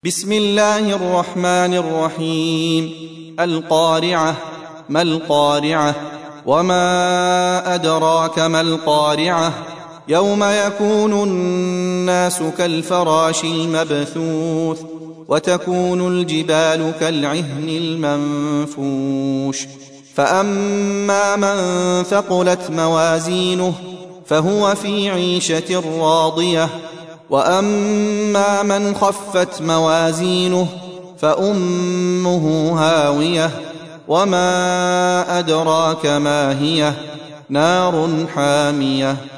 بسم الله الرحمن الرحيم. القارعة. ما القارعة؟ وما أدراك ما القارعة؟ يوم يكون الناس كالفراش المبثوث وتكون الجبال كالعهن المنفوش. فأما من ثقلت موازينه فهو في عيشة راضية، وأما من خفت موازينه فأمه هاوية، وما أدراك ما هي؟ نار حامية.